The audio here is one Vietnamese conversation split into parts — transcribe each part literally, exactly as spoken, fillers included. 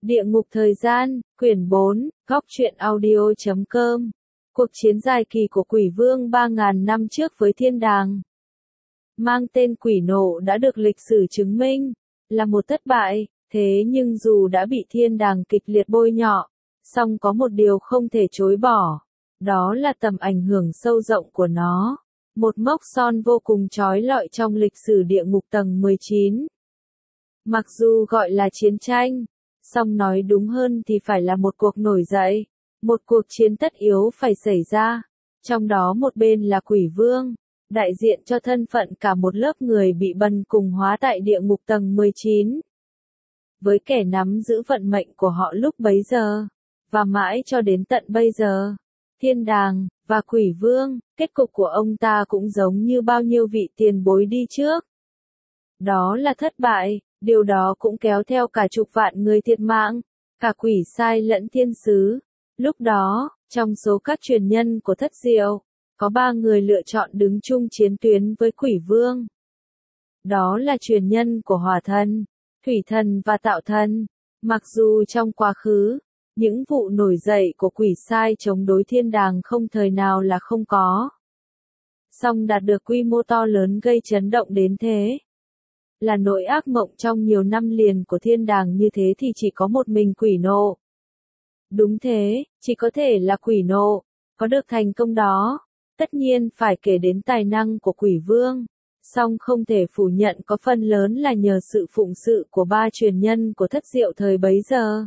Địa ngục thời gian, quyển bốn, góc truyện audio chấm com. Cuộc chiến dài kỳ của quỷ vương ba ngàn năm trước với thiên đàng, mang tên quỷ nộ đã được lịch sử chứng minh là một thất bại. Thế nhưng dù đã bị thiên đàng kịch liệt bôi nhọ, song có một điều không thể chối bỏ, đó là tầm ảnh hưởng sâu rộng của nó. Một mốc son vô cùng chói lọi trong lịch sử địa ngục tầng mười chín. Mặc dù gọi là chiến tranh, song nói đúng hơn thì phải là một cuộc nổi dậy, một cuộc chiến tất yếu phải xảy ra. Trong đó một bên là quỷ vương, đại diện cho thân phận cả một lớp người bị bần cùng hóa tại địa ngục tầng mười chín. Với kẻ nắm giữ vận mệnh của họ lúc bấy giờ, và mãi cho đến tận bây giờ, thiên đàng, và quỷ vương, kết cục của ông ta cũng giống như bao nhiêu vị tiền bối đi trước. Đó là thất bại, điều đó cũng kéo theo cả chục vạn người thiệt mạng, cả quỷ sai lẫn thiên sứ. Lúc đó, trong số các truyền nhân của thất diệu, có ba người lựa chọn đứng chung chiến tuyến với quỷ vương. Đó là truyền nhân của hỏa thần, thủy thần và tạo thần. Mặc dù trong quá khứ, những vụ nổi dậy của quỷ sai chống đối thiên đàng không thời nào là không có, song đạt được quy mô to lớn gây chấn động đến thế, là nỗi ác mộng trong nhiều năm liền của thiên đàng, như thế thì chỉ có một mình quỷ nộ. Đúng thế, chỉ có thể là quỷ nộ có được thành công đó. Tất nhiên phải kể đến tài năng của quỷ vương, song không thể phủ nhận có phần lớn là nhờ sự phụng sự của ba truyền nhân của thất diệu thời bấy giờ.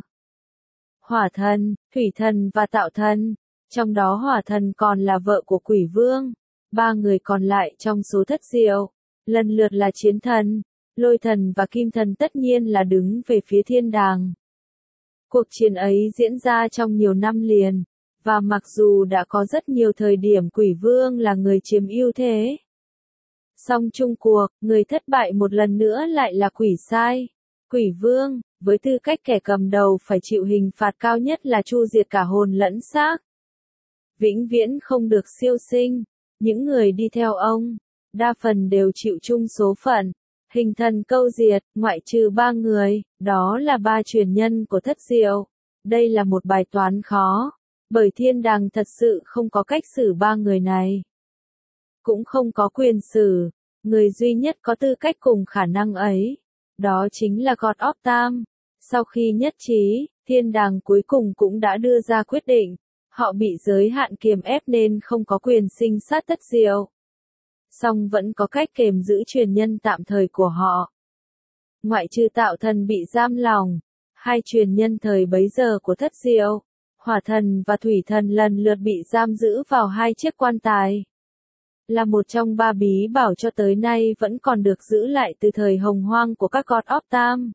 Hỏa thần, thủy thần và tạo thần. Trong đó hỏa thần còn là vợ của quỷ vương. Ba người còn lại trong số thất diệu, lần lượt là chiến thần, lôi thần và kim thần, tất nhiên là đứng về phía thiên đàng. Cuộc chiến ấy diễn ra trong nhiều năm liền, và mặc dù đã có rất nhiều thời điểm quỷ vương là người chiếm ưu thế, song chung cuộc, người thất bại một lần nữa lại là quỷ sai. Quỷ vương, với tư cách kẻ cầm đầu phải chịu hình phạt cao nhất là tru diệt cả hồn lẫn xác, vĩnh viễn không được siêu sinh. Những người đi theo ông, đa phần đều chịu chung số phận, hình thần câu diệt, ngoại trừ ba người, đó là ba truyền nhân của thất diệu. Đây là một bài toán khó, bởi thiên đàng thật sự không có cách xử ba người này, cũng không có quyền xử. Người duy nhất có tư cách cùng khả năng ấy, đó chính là God of Time. Sau khi nhất trí, thiên đàng cuối cùng cũng đã đưa ra quyết định, họ bị giới hạn kiềm ép nên không có quyền sinh sát thất diệu, song vẫn có cách kềm giữ truyền nhân tạm thời của họ. Ngoại trừ tạo thần bị giam lòng, hai truyền nhân thời bấy giờ của thất diệu, hỏa thần và thủy thần, lần lượt bị giam giữ vào hai chiếc quan tài, là một trong ba bí bảo cho tới nay vẫn còn được giữ lại từ thời hồng hoang của các God of Time.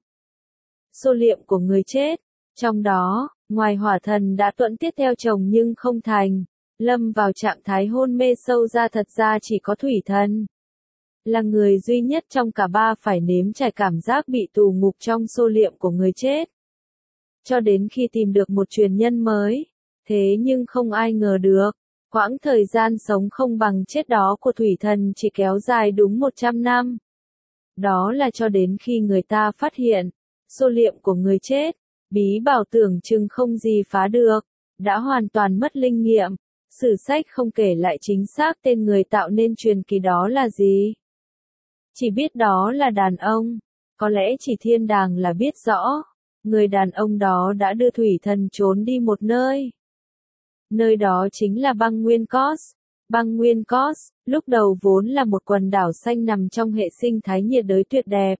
Xô liệm của người chết. Trong đó, ngoài hỏa thần đã tuẫn tiết theo chồng nhưng không thành, lâm vào trạng thái hôn mê sâu ra, thật ra chỉ có thủy thần là người duy nhất trong cả ba phải nếm trải cảm giác bị tù ngục trong xô liệm của người chết, cho đến khi tìm được một truyền nhân mới. Thế nhưng không ai ngờ được, quãng thời gian sống không bằng chết đó của thủy thần chỉ kéo dài đúng một trăm năm. Đó là cho đến khi người ta phát hiện, xô liệm của người chết, bí bảo tưởng chừng không gì phá được, đã hoàn toàn mất linh nghiệm. Sử sách không kể lại chính xác tên người tạo nên truyền kỳ đó là gì. Chỉ biết đó là đàn ông. Có lẽ chỉ thiên đàng là biết rõ. Người đàn ông đó đã đưa thủy thần trốn đi một nơi. Nơi đó chính là băng nguyên Cos. Băng nguyên Cos, lúc đầu vốn là một quần đảo xanh nằm trong hệ sinh thái nhiệt đới tuyệt đẹp.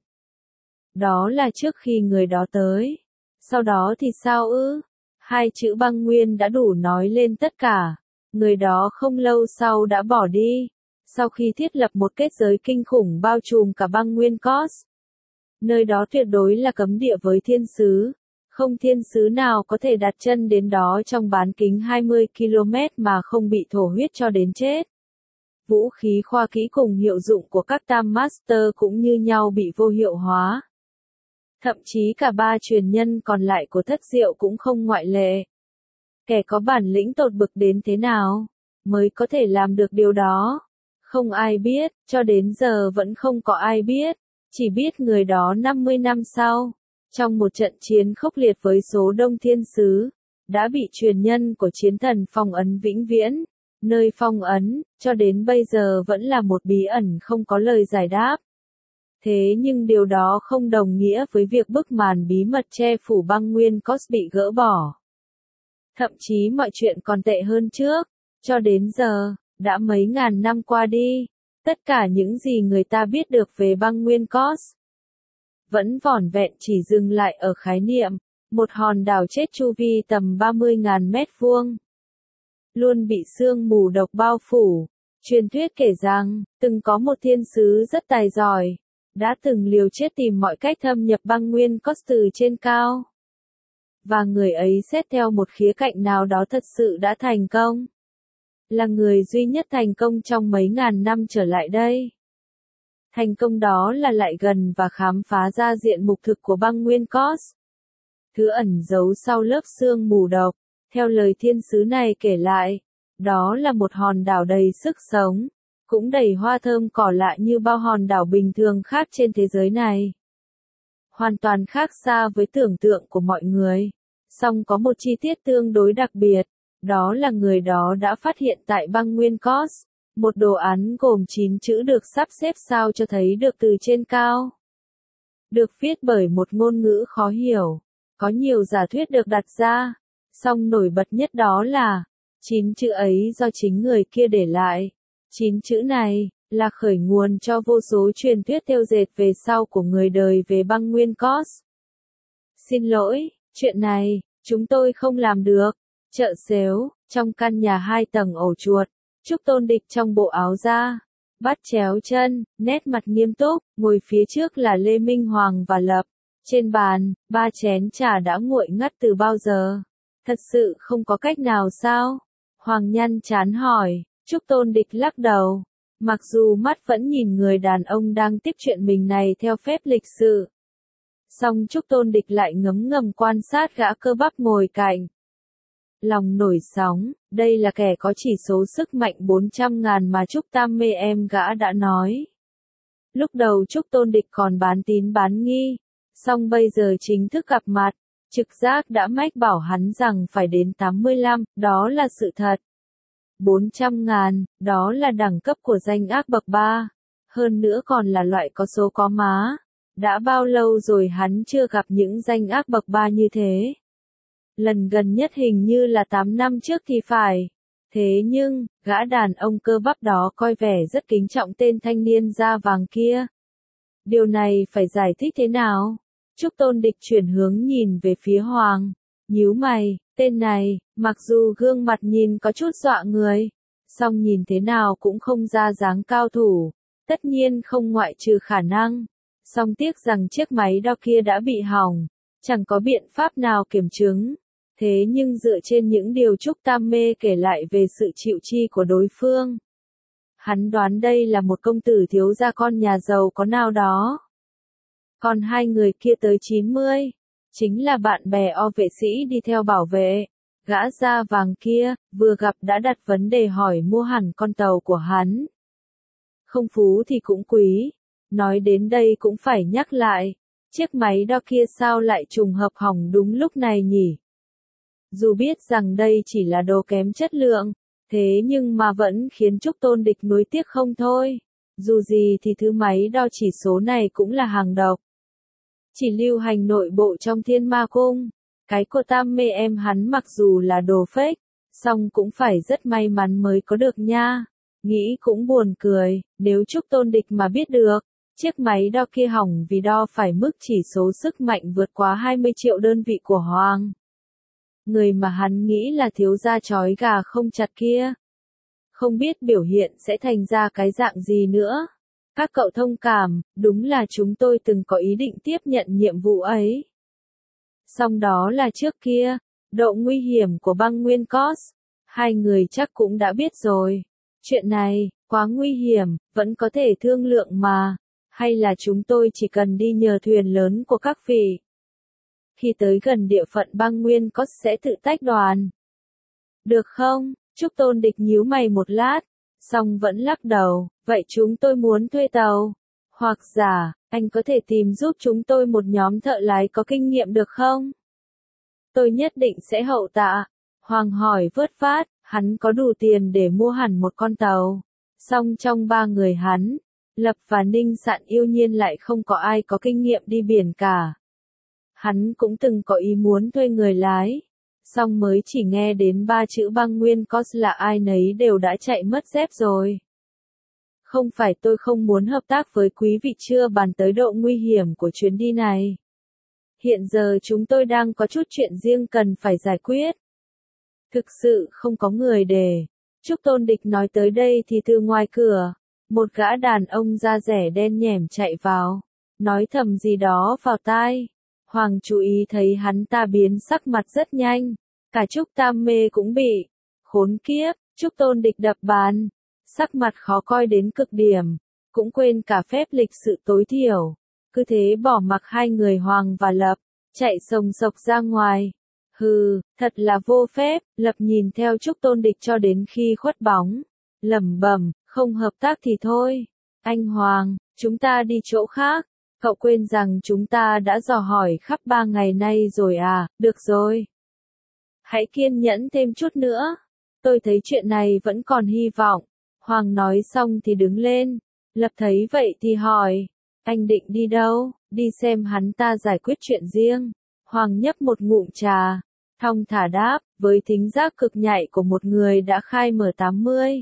Đó là trước khi người đó tới. Sau đó thì sao ư? Hai chữ băng nguyên đã đủ nói lên tất cả. Người đó không lâu sau đã bỏ đi, sau khi thiết lập một kết giới kinh khủng bao trùm cả băng nguyên Cos. Nơi đó tuyệt đối là cấm địa với thiên sứ. Không thiên sứ nào có thể đặt chân đến đó trong bán kính hai mươi ki lô mét mà không bị thổ huyết cho đến chết. Vũ khí khoa kỹ cùng hiệu dụng của các Tam Master cũng như nhau bị vô hiệu hóa. Thậm chí cả ba truyền nhân còn lại của thất diệu cũng không ngoại lệ. Kẻ có bản lĩnh tột bực đến thế nào mới có thể làm được điều đó? Không ai biết, cho đến giờ vẫn không có ai biết. Chỉ biết người đó năm mươi năm sau, Trong một trận chiến khốc liệt với số đông thiên sứ, đã bị truyền nhân của chiến thần phong ấn vĩnh viễn, nơi phong ấn, cho đến bây giờ vẫn là một bí ẩn không có lời giải đáp. Thế nhưng điều đó không đồng nghĩa với việc bức màn bí mật che phủ băng nguyên Cos bị gỡ bỏ. Thậm chí mọi chuyện còn tệ hơn trước, cho đến giờ, đã mấy ngàn năm qua đi, tất cả những gì người ta biết được về băng nguyên Cos vẫn vỏn vẹn chỉ dừng lại ở khái niệm, một hòn đảo chết chu vi tầm ba mươi nghìn mét vuông. Luôn bị sương mù độc bao phủ. Truyền thuyết kể rằng, từng có một thiên sứ rất tài giỏi, đã từng liều chết tìm mọi cách thâm nhập băng nguyên Cos từ trên cao. Và người ấy xét theo một khía cạnh nào đó thật sự đã thành công. Là người duy nhất thành công trong mấy ngàn năm trở lại đây. Thành công đó là lại gần và khám phá ra diện mục thực của băng nguyên Cos. Thứ ẩn giấu sau lớp sương mù độc, theo lời thiên sứ này kể lại, đó là một hòn đảo đầy sức sống, cũng đầy hoa thơm cỏ lạ như bao hòn đảo bình thường khác trên thế giới này. Hoàn toàn khác xa với tưởng tượng của mọi người. Song có một chi tiết tương đối đặc biệt, đó là người đó đã phát hiện tại băng nguyên Cos, một đồ án gồm chín chữ được sắp xếp sao cho thấy được từ trên cao. Được viết bởi một ngôn ngữ khó hiểu, có nhiều giả thuyết được đặt ra, song nổi bật nhất đó là, chín chữ ấy do chính người kia để lại. Chín chữ này, là khởi nguồn cho vô số truyền thuyết thêu dệt về sau của người đời về băng nguyên Cos. Xin lỗi, chuyện này, chúng tôi không làm được. Chợ xếu, trong căn nhà hai tầng ổ chuột, Trúc Tôn Địch trong bộ áo da, bắt chéo chân, nét mặt nghiêm túc, ngồi phía trước là Lê Minh Hoàng và Lập. Trên bàn, ba chén trà đã nguội ngắt từ bao giờ. Thật sự không có cách nào sao? Hoàng nhăn chán hỏi. Trúc Tôn Địch lắc đầu. Mặc dù mắt vẫn nhìn người đàn ông đang tiếp chuyện mình này theo phép lịch sự. Song Trúc Tôn Địch lại ngấm ngầm quan sát gã cơ bắp ngồi cạnh. Lòng nổi sóng, đây là kẻ có chỉ số sức mạnh bốn trăm ngàn mà Trúc Tam mê em gã đã nói. Lúc đầu Trúc Tôn Địch còn bán tín bán nghi, song bây giờ chính thức gặp mặt, trực giác đã mách bảo hắn rằng phải đến tám mươi lăm, đó là sự thật. bốn trăm ngàn, đó là đẳng cấp của danh ác bậc ba, hơn nữa còn là loại có số có má. Đã bao lâu rồi hắn chưa gặp những danh ác bậc ba như thế? Lần gần nhất hình như là tám năm trước thì phải. Thế nhưng, gã đàn ông cơ bắp đó coi vẻ rất kính trọng tên thanh niên da vàng kia. Điều này phải giải thích thế nào? Trúc Tôn Địch chuyển hướng nhìn về phía Hoàng. Nhíu mày, tên này, mặc dù gương mặt nhìn có chút dọa người, song nhìn thế nào cũng không ra dáng cao thủ. Tất nhiên không ngoại trừ khả năng. Song tiếc rằng chiếc máy đo kia đã bị hỏng, chẳng có biện pháp nào kiểm chứng. Thế nhưng dựa trên những điều Trúc Tam Mê kể lại về sự chịu chi của đối phương, hắn đoán đây là một công tử thiếu gia con nhà giàu có nào đó. Còn hai người kia tới chín mươi, chính là bạn bè o vệ sĩ đi theo bảo vệ. Gã da vàng kia, vừa gặp đã đặt vấn đề hỏi mua hẳn con tàu của hắn. Không phú thì cũng quý. Nói đến đây cũng phải nhắc lại, chiếc máy đo kia sao lại trùng hợp hỏng đúng lúc này nhỉ? Dù biết rằng đây chỉ là đồ kém chất lượng, thế nhưng mà vẫn khiến Trúc Tôn Địch nuối tiếc không thôi. Dù gì thì thứ máy đo chỉ số này cũng là hàng độc. Chỉ lưu hành nội bộ trong Thiên Ma Cung. Cái của Tam Mê em hắn mặc dù là đồ fake, song cũng phải rất may mắn mới có được nha. Nghĩ cũng buồn cười, nếu Trúc Tôn Địch mà biết được, chiếc máy đo kia hỏng vì đo phải mức chỉ số sức mạnh vượt quá hai mươi triệu đơn vị của Hoàng. Người mà hắn nghĩ là thiếu gia chói gà không chặt kia. Không biết biểu hiện sẽ thành ra cái dạng gì nữa. Các cậu thông cảm, đúng là chúng tôi từng có ý định tiếp nhận nhiệm vụ ấy. Song đó là trước kia, độ nguy hiểm của băng nguyên Cos, hai người chắc cũng đã biết rồi. Chuyện này, quá nguy hiểm, vẫn có thể thương lượng mà. Hay là chúng tôi chỉ cần đi nhờ thuyền lớn của các vị. Khi tới gần địa phận băng nguyên Cos sẽ tự tách đoàn. Được không? Trúc Tôn Địch nhíu mày một lát, song vẫn lắc đầu. Vậy chúng tôi muốn thuê tàu. Hoặc giả, Anh có thể tìm giúp chúng tôi một nhóm thợ lái có kinh nghiệm được không? Tôi nhất định sẽ hậu tạ. Hoàng hỏi vớt vát, hắn có đủ tiền để mua hẳn một con tàu. Song trong ba người hắn, Lập và Ninh Sạn yêu nhiên lại không có ai có kinh nghiệm đi biển cả. Hắn cũng từng có ý muốn thuê người lái. Song mới chỉ nghe đến ba chữ băng nguyên cos là ai nấy đều đã chạy mất dép rồi. Không phải tôi không muốn hợp tác với quý vị, chưa bàn tới độ nguy hiểm của chuyến đi này. Hiện giờ chúng tôi đang có chút chuyện riêng cần phải giải quyết. Thực sự không có người để. Trúc Tôn Địch nói tới đây thì từ ngoài cửa, một gã đàn ông da rẻ đen nhẻm chạy vào, nói thầm gì đó vào tai. Hoàng chú ý thấy hắn ta biến sắc mặt rất nhanh, cả Trúc Tam Mê cũng bị. Khốn kiếp, Trúc Tôn Địch đập bàn, sắc mặt khó coi đến cực điểm, cũng quên cả phép lịch sự tối thiểu. Cứ thế bỏ mặc hai người Hoàng và Lập, chạy sồng sộc ra ngoài. Hừ, thật là vô phép. Lập nhìn theo Trúc Tôn Địch cho đến khi khuất bóng, lẩm bẩm, không hợp tác thì thôi. Anh Hoàng, chúng ta đi chỗ khác. Cậu quên rằng chúng ta đã dò hỏi khắp ba ngày nay rồi à? Được rồi. Hãy kiên nhẫn thêm chút nữa. Tôi thấy chuyện này vẫn còn hy vọng. Hoàng nói xong thì đứng lên. Lập thấy vậy thì hỏi, anh định đi đâu? Đi xem hắn ta giải quyết chuyện riêng. Hoàng nhấp một ngụm trà, thong thả đáp, với thính giác cực nhạy của một người đã khai mở tám mươi.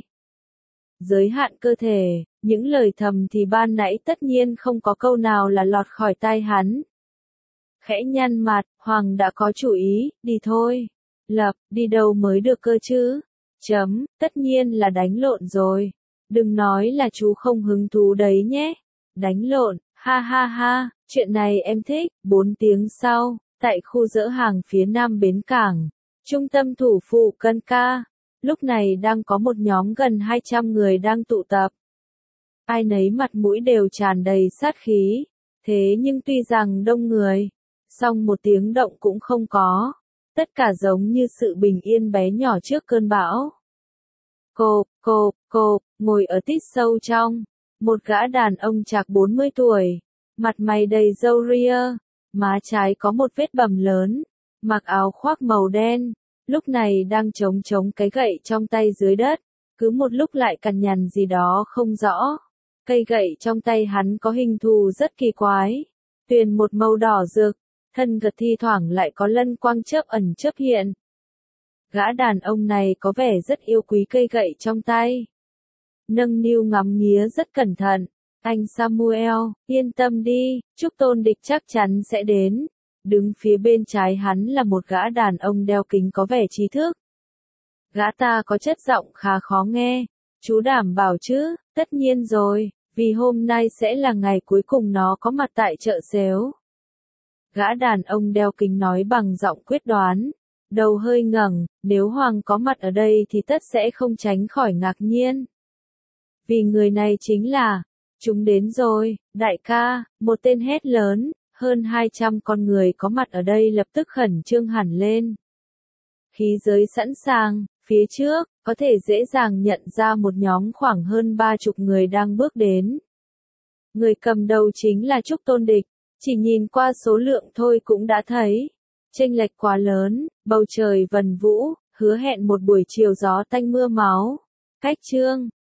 Giới hạn cơ thể, những lời thầm thì ban nãy tất nhiên không có câu nào là lọt khỏi tai hắn. Khẽ nhăn mặt, Hoàng đã có chủ ý, đi thôi. Lập, đi đâu mới được cơ chứ? Chấm, tất nhiên là đánh lộn rồi. Đừng nói là chú không hứng thú đấy nhé. Đánh lộn, ha ha ha, chuyện này em thích. Bốn tiếng sau, tại khu dỡ hàng phía nam bến cảng, trung tâm thủ phủ Cân Ca, lúc này đang có một nhóm gần hai trăm người đang tụ tập. Ai nấy mặt mũi đều tràn đầy sát khí, thế nhưng tuy rằng đông người, song một tiếng động cũng không có, tất cả giống như sự bình yên bé nhỏ trước cơn bão. Cộp, cộp, cộp, ngồi ở tít sâu trong, một gã đàn ông chạc bốn mươi tuổi, mặt mày đầy râu ria, má trái có một vết bầm lớn, mặc áo khoác màu đen, lúc này đang chống chống cái gậy trong tay dưới đất, cứ một lúc lại cằn nhằn gì đó không rõ. Cây gậy trong tay hắn có hình thù rất kỳ quái, tuyền một màu đỏ rực, thân gật thi thoảng lại có lân quang chớp ẩn chớp hiện. Gã đàn ông này có vẻ rất yêu quý cây gậy trong tay. Nâng niu ngắm nghía rất cẩn thận. Anh Samuel, yên tâm đi, Trúc Tôn Địch chắc chắn sẽ đến. Đứng phía bên trái hắn là một gã đàn ông đeo kính có vẻ trí thức. Gã ta có chất giọng khá khó nghe. Chú đảm bảo chứ? Tất nhiên rồi, vì hôm nay sẽ là ngày cuối cùng nó có mặt tại chợ xếu. Gã đàn ông đeo kính nói bằng giọng quyết đoán. Đầu hơi ngẩng, nếu Hoàng có mặt ở đây thì tất sẽ không tránh khỏi ngạc nhiên. Vì người này chính là, chúng đến rồi, đại ca, một tên hét lớn, hơn hai trăm con người có mặt ở đây lập tức khẩn trương hẳn lên. Khí giới sẵn sàng, phía trước, có thể dễ dàng nhận ra một nhóm khoảng hơn ba chục người đang bước đến. Người cầm đầu chính là Trúc Tôn Địch, chỉ nhìn qua số lượng thôi cũng đã thấy. Chênh lệch quá lớn, bầu trời vần vũ, hứa hẹn một buổi chiều gió tanh mưa máu. Cách chương